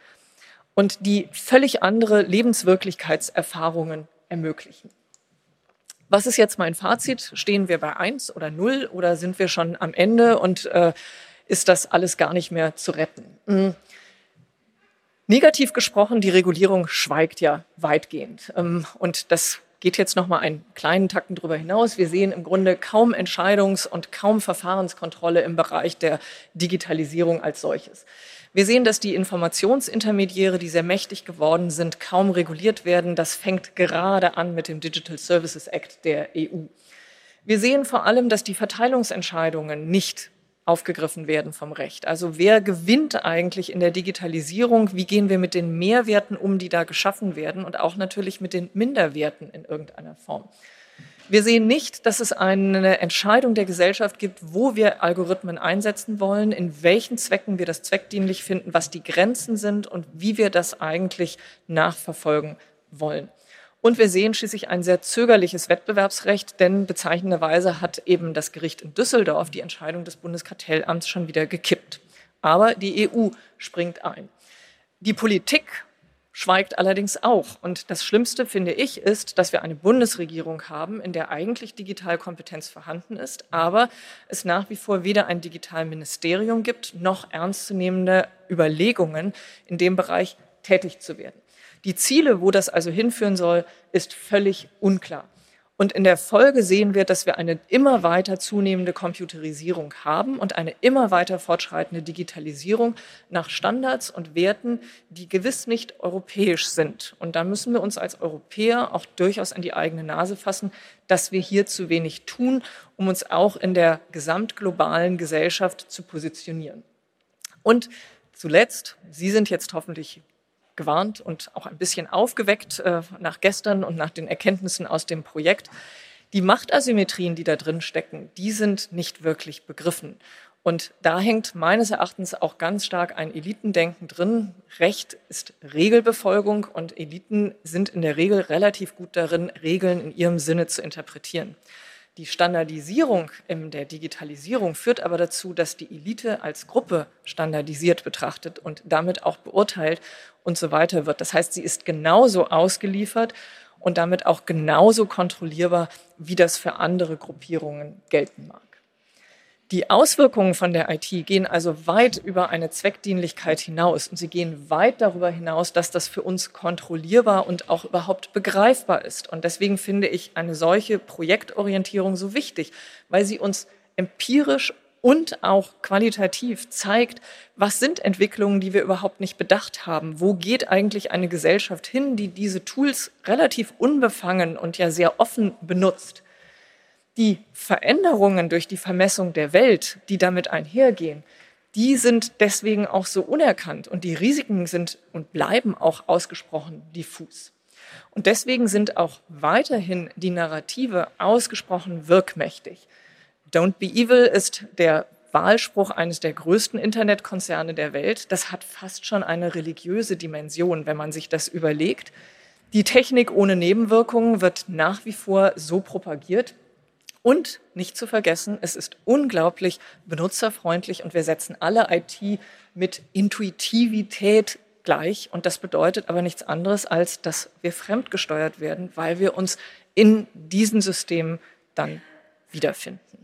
und die völlig andere Lebenswirklichkeitserfahrungen ermöglichen. Was ist jetzt mein Fazit? Stehen wir bei 1 oder 0 oder sind wir schon am Ende und ist das alles gar nicht mehr zu retten? Negativ gesprochen, die Regulierung schweigt ja weitgehend. Und das geht jetzt noch mal einen kleinen Tacken drüber hinaus. Wir sehen im Grunde kaum Entscheidungs- und kaum Verfahrenskontrolle im Bereich der Digitalisierung als solches. Wir sehen, dass die Informationsintermediäre, die sehr mächtig geworden sind, kaum reguliert werden. Das fängt gerade an mit dem Digital Services Act der EU. Wir sehen vor allem, dass die Verteilungsentscheidungen nicht aufgegriffen werden vom Recht. Also wer gewinnt eigentlich in der Digitalisierung? Wie gehen wir mit den Mehrwerten um, die da geschaffen werden und auch natürlich mit den Minderwerten in irgendeiner Form? Wir sehen nicht, dass es eine Entscheidung der Gesellschaft gibt, wo wir Algorithmen einsetzen wollen, in welchen Zwecken wir das zweckdienlich finden, was die Grenzen sind und wie wir das eigentlich nachverfolgen wollen. Und wir sehen schließlich ein sehr zögerliches Wettbewerbsrecht, denn bezeichnenderweise hat eben das Gericht in Düsseldorf die Entscheidung des Bundeskartellamts schon wieder gekippt. Aber die EU springt ein. Die Politik schweigt allerdings auch. Und das Schlimmste, finde ich, ist, dass wir eine Bundesregierung haben, in der eigentlich Digitalkompetenz vorhanden ist, aber es nach wie vor weder ein Digitalministerium gibt, noch ernstzunehmende Überlegungen, in dem Bereich tätig zu werden. Die Ziele, wo das also hinführen soll, ist völlig unklar. Und in der Folge sehen wir, dass wir eine immer weiter zunehmende Computerisierung haben und eine immer weiter fortschreitende Digitalisierung nach Standards und Werten, die gewiss nicht europäisch sind. Und da müssen wir uns als Europäer auch durchaus an die eigene Nase fassen, dass wir hier zu wenig tun, um uns auch in der gesamtglobalen Gesellschaft zu positionieren. Und zuletzt, Sie sind jetzt hoffentlich gewarnt und auch ein bisschen aufgeweckt nach gestern und nach den Erkenntnissen aus dem Projekt. Die Machtasymmetrien, die da drin stecken, die sind nicht wirklich begriffen. Und da hängt meines Erachtens auch ganz stark ein Elitendenken drin. Recht ist Regelbefolgung und Eliten sind in der Regel relativ gut darin, Regeln in ihrem Sinne zu interpretieren. Die Standardisierung in der Digitalisierung führt aber dazu, dass die Elite als Gruppe standardisiert betrachtet und damit auch beurteilt und so weiter wird. Das heißt, sie ist genauso ausgeliefert und damit auch genauso kontrollierbar, wie das für andere Gruppierungen gelten mag. Die Auswirkungen von der IT gehen also weit über eine Zweckdienlichkeit hinaus und sie gehen weit darüber hinaus, dass das für uns kontrollierbar und auch überhaupt begreifbar ist. Und deswegen finde ich eine solche Projektorientierung so wichtig, weil sie uns empirisch und auch qualitativ zeigt, was sind Entwicklungen, die wir überhaupt nicht bedacht haben. Wo geht eigentlich eine Gesellschaft hin, die diese Tools relativ unbefangen und ja sehr offen benutzt? Die Veränderungen durch die Vermessung der Welt, die damit einhergehen, die sind deswegen auch so unerkannt und die Risiken sind und bleiben auch ausgesprochen diffus. Und deswegen sind auch weiterhin die Narrative ausgesprochen wirkmächtig. Don't be evil ist der Wahlspruch eines der größten Internetkonzerne der Welt. Das hat fast schon eine religiöse Dimension, wenn man sich das überlegt. Die Technik ohne Nebenwirkungen wird nach wie vor so propagiert. Und nicht zu vergessen, es ist unglaublich benutzerfreundlich und wir setzen alle IT mit Intuitivität gleich. Und das bedeutet aber nichts anderes, als dass wir fremdgesteuert werden, weil wir uns in diesen Systemen dann wiederfinden.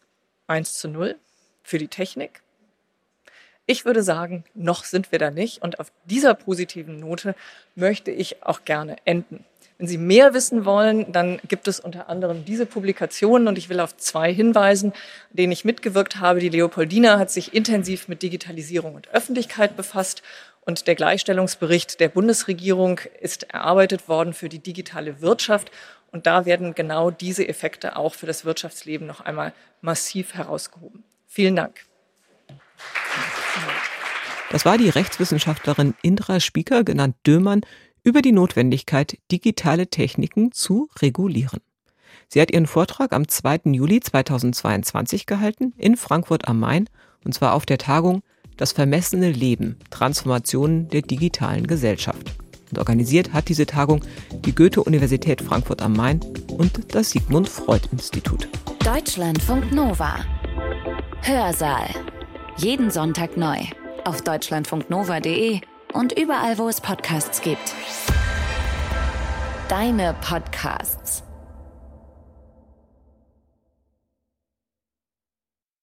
1:0 für die Technik. Ich würde sagen, noch sind wir da nicht. Und auf dieser positiven Note möchte ich auch gerne enden. Wenn Sie mehr wissen wollen, dann gibt es unter anderem diese Publikationen und ich will auf 2 hinweisen, denen ich mitgewirkt habe. Die Leopoldina hat sich intensiv mit Digitalisierung und Öffentlichkeit befasst und der Gleichstellungsbericht der Bundesregierung ist erarbeitet worden für die digitale Wirtschaft und da werden genau diese Effekte auch für das Wirtschaftsleben noch einmal massiv herausgehoben. Vielen Dank. Das war die Rechtswissenschaftlerin Indra Spieker, genannt Dömann, über die Notwendigkeit, digitale Techniken zu regulieren. Sie hat ihren Vortrag am 2. Juli 2022 gehalten in Frankfurt am Main, und zwar auf der Tagung Das vermessene Leben – Transformationen der digitalen Gesellschaft. Und organisiert hat diese Tagung die Goethe-Universität Frankfurt am Main und das Sigmund Freud-Institut. Deutschlandfunk Nova. Hörsaal. Jeden Sonntag neu. Auf deutschlandfunknova.de und überall, wo es Podcasts gibt. Deine Podcasts.